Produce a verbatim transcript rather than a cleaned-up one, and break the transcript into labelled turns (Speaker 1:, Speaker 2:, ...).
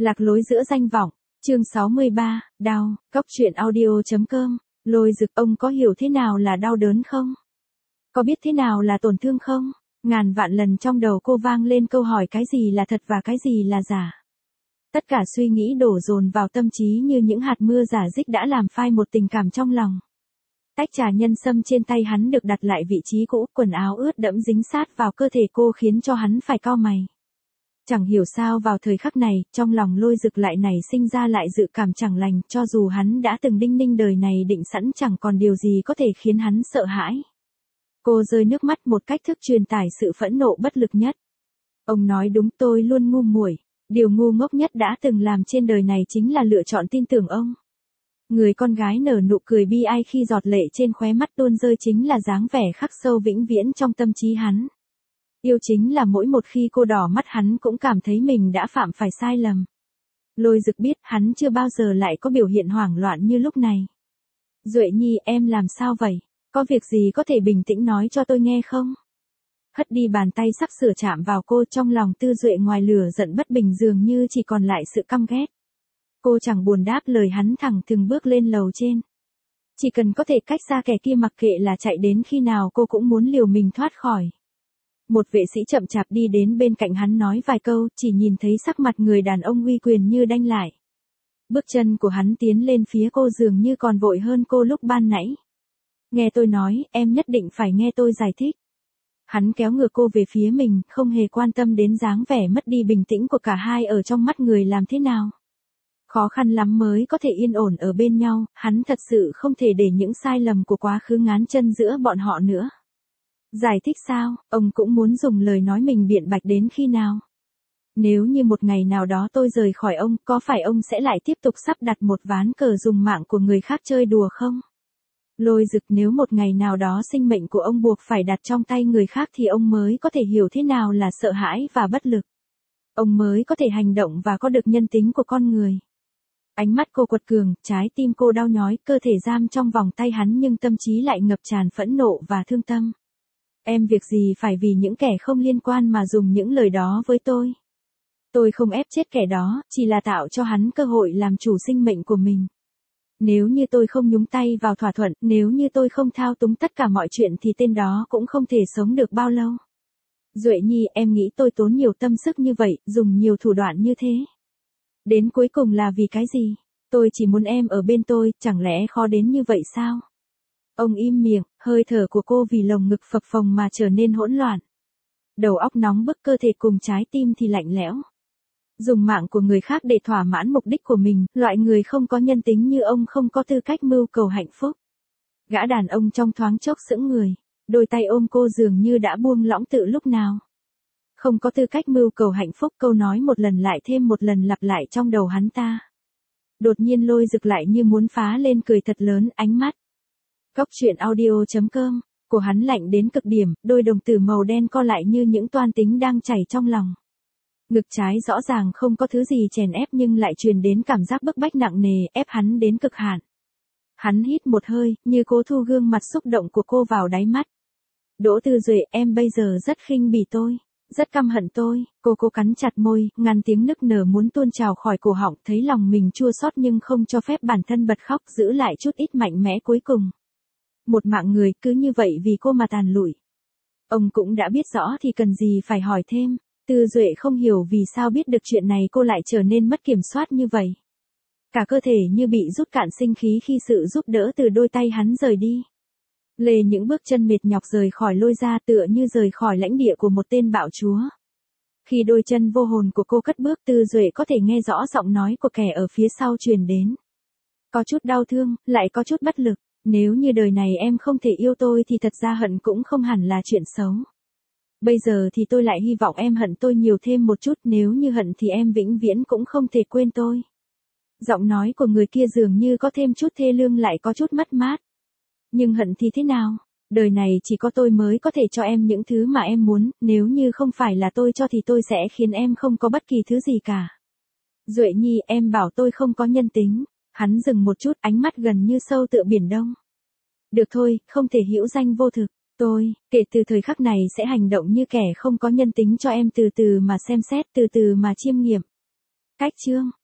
Speaker 1: Lạc lối giữa danh vọng, chương sáu mươi ba, đau, cốc truyện audio.com, Lôi Dực, ông có hiểu thế nào là đau đớn không? Có biết thế nào là tổn thương không? Ngàn vạn lần trong đầu cô vang lên câu hỏi cái gì là thật và cái gì là giả. Tất cả suy nghĩ đổ dồn vào tâm trí như những hạt mưa rả rích đã làm phai một tình cảm trong lòng. Tách trà nhân sâm trên tay hắn được đặt lại vị trí cũ, quần áo ướt đẫm dính sát vào cơ thể cô khiến cho hắn phải cau mày. Chẳng hiểu sao vào thời khắc này, trong lòng Lôi Dực lại nảy sinh ra lại dự cảm chẳng lành, cho dù hắn đã từng đinh ninh đời này định sẵn chẳng còn điều gì có thể khiến hắn sợ hãi. Cô rơi nước mắt một cách thức truyền tải sự phẫn nộ bất lực nhất. Ông nói đúng, tôi luôn ngu muội. Điều ngu ngốc nhất đã từng làm trên đời này chính là lựa chọn tin tưởng ông. Người con gái nở nụ cười bi ai khi giọt lệ trên khóe mắt tuôn rơi chính là dáng vẻ khắc sâu vĩnh viễn trong tâm trí hắn. Yêu chính là mỗi một khi cô đỏ mắt hắn cũng cảm thấy mình đã phạm phải sai lầm. Lôi Dực biết hắn chưa bao giờ lại có biểu hiện hoảng loạn như lúc này. Duệ Nhi, em làm sao vậy? Có việc gì có thể bình tĩnh nói cho tôi nghe không? Hất đi bàn tay sắp sửa chạm vào cô, trong lòng Tư Duệ ngoài lửa giận bất bình dường như chỉ còn lại sự căm ghét. Cô chẳng buồn đáp lời hắn, thẳng từng bước lên lầu trên. Chỉ cần có thể cách xa kẻ kia, mặc kệ là chạy đến khi nào cô cũng muốn liều mình thoát khỏi. Một vệ sĩ chậm chạp đi đến bên cạnh hắn nói vài câu, chỉ nhìn thấy sắc mặt người đàn ông uy quyền như đanh lại. Bước chân của hắn tiến lên phía cô dường như còn vội hơn cô lúc ban nãy. Nghe tôi nói, em nhất định phải nghe tôi giải thích. Hắn kéo ngược cô về phía mình, không hề quan tâm đến dáng vẻ mất đi bình tĩnh của cả hai ở trong mắt người làm thế nào. Khó khăn lắm mới có thể yên ổn ở bên nhau, hắn thật sự không thể để những sai lầm của quá khứ ngán chân giữa bọn họ nữa. Giải thích sao, ông cũng muốn dùng lời nói mình biện bạch đến khi nào? Nếu như một ngày nào đó tôi rời khỏi ông, có phải ông sẽ lại tiếp tục sắp đặt một ván cờ dùng mạng của người khác chơi đùa không? Lôi Dực, nếu một ngày nào đó sinh mệnh của ông buộc phải đặt trong tay người khác thì ông mới có thể hiểu thế nào là sợ hãi và bất lực. Ông mới có thể hành động và có được nhân tính của con người. Ánh mắt cô quật cường, trái tim cô đau nhói, cơ thể giam trong vòng tay hắn nhưng tâm trí lại ngập tràn phẫn nộ và thương tâm. Em việc gì phải vì những kẻ không liên quan mà dùng những lời đó với tôi. Tôi không ép chết kẻ đó, chỉ là tạo cho hắn cơ hội làm chủ sinh mệnh của mình. Nếu như tôi không nhúng tay vào thỏa thuận, nếu như tôi không thao túng tất cả mọi chuyện thì tên đó cũng không thể sống được bao lâu. Duệ Nhi, em nghĩ tôi tốn nhiều tâm sức như vậy, dùng nhiều thủ đoạn như thế. Đến cuối cùng là vì cái gì? Tôi chỉ muốn em ở bên tôi, chẳng lẽ khó đến như vậy sao? Ông im miệng, hơi thở của cô vì lồng ngực phập phồng mà trở nên hỗn loạn. Đầu óc nóng bức, cơ thể cùng trái tim thì lạnh lẽo. Dùng mạng của người khác để thỏa mãn mục đích của mình, loại người không có nhân tính như ông không có tư cách mưu cầu hạnh phúc. Gã đàn ông trong thoáng chốc sững người, đôi tay ôm cô dường như đã buông lỏng tự lúc nào. Không có tư cách mưu cầu hạnh phúc, câu nói một lần lại thêm một lần lặp lại trong đầu hắn ta. Đột nhiên Lôi Dực lại như muốn phá lên cười thật lớn, ánh mắt. Cốc truyện audio.com, của hắn lạnh đến cực điểm, đôi đồng tử màu đen co lại như những toan tính đang chảy trong lòng. Ngực trái rõ ràng không có thứ gì chèn ép nhưng lại truyền đến cảm giác bức bách nặng nề, ép hắn đến cực hạn. Hắn hít một hơi, như cố thu gương mặt xúc động của cô vào đáy mắt. Đỗ Tư Duệ, em bây giờ rất khinh bỉ tôi, rất căm hận tôi. Cô cố cắn chặt môi, ngăn tiếng nức nở muốn tuôn trào khỏi cổ họng, thấy lòng mình chua xót nhưng không cho phép bản thân bật khóc, giữ lại chút ít mạnh mẽ cuối cùng. Một mạng người cứ như vậy vì cô mà tàn lụi. Ông cũng đã biết rõ thì cần gì phải hỏi thêm. Tư Duệ không hiểu vì sao biết được chuyện này cô lại trở nên mất kiểm soát như vậy. Cả cơ thể như bị rút cạn sinh khí khi sự giúp đỡ từ đôi tay hắn rời đi. Lê những bước chân mệt nhọc rời khỏi Lôi ra, tựa như rời khỏi lãnh địa của một tên bạo chúa. Khi đôi chân vô hồn của cô cất bước, Tư Duệ có thể nghe rõ giọng nói của kẻ ở phía sau truyền đến. Có chút đau thương, lại có chút bất lực. Nếu như đời này em không thể yêu tôi thì thật ra hận cũng không hẳn là chuyện xấu. Bây giờ thì tôi lại hy vọng em hận tôi nhiều thêm một chút, nếu như hận thì em vĩnh viễn cũng không thể quên tôi. Giọng nói của người kia dường như có thêm chút thê lương lại có chút mất mát. Nhưng hận thì thế nào? Đời này chỉ có tôi mới có thể cho em những thứ mà em muốn, nếu như không phải là tôi cho thì tôi sẽ khiến em không có bất kỳ thứ gì cả. Duệ Nhi, em bảo tôi không có nhân tính. Hắn dừng một chút, ánh mắt gần như sâu tựa biển đông. Được thôi, không thể hữu danh vô thực. Tôi, kể từ thời khắc này sẽ hành động như kẻ không có nhân tính cho em, từ từ mà xem xét, từ từ mà chiêm nghiệm. Cách chương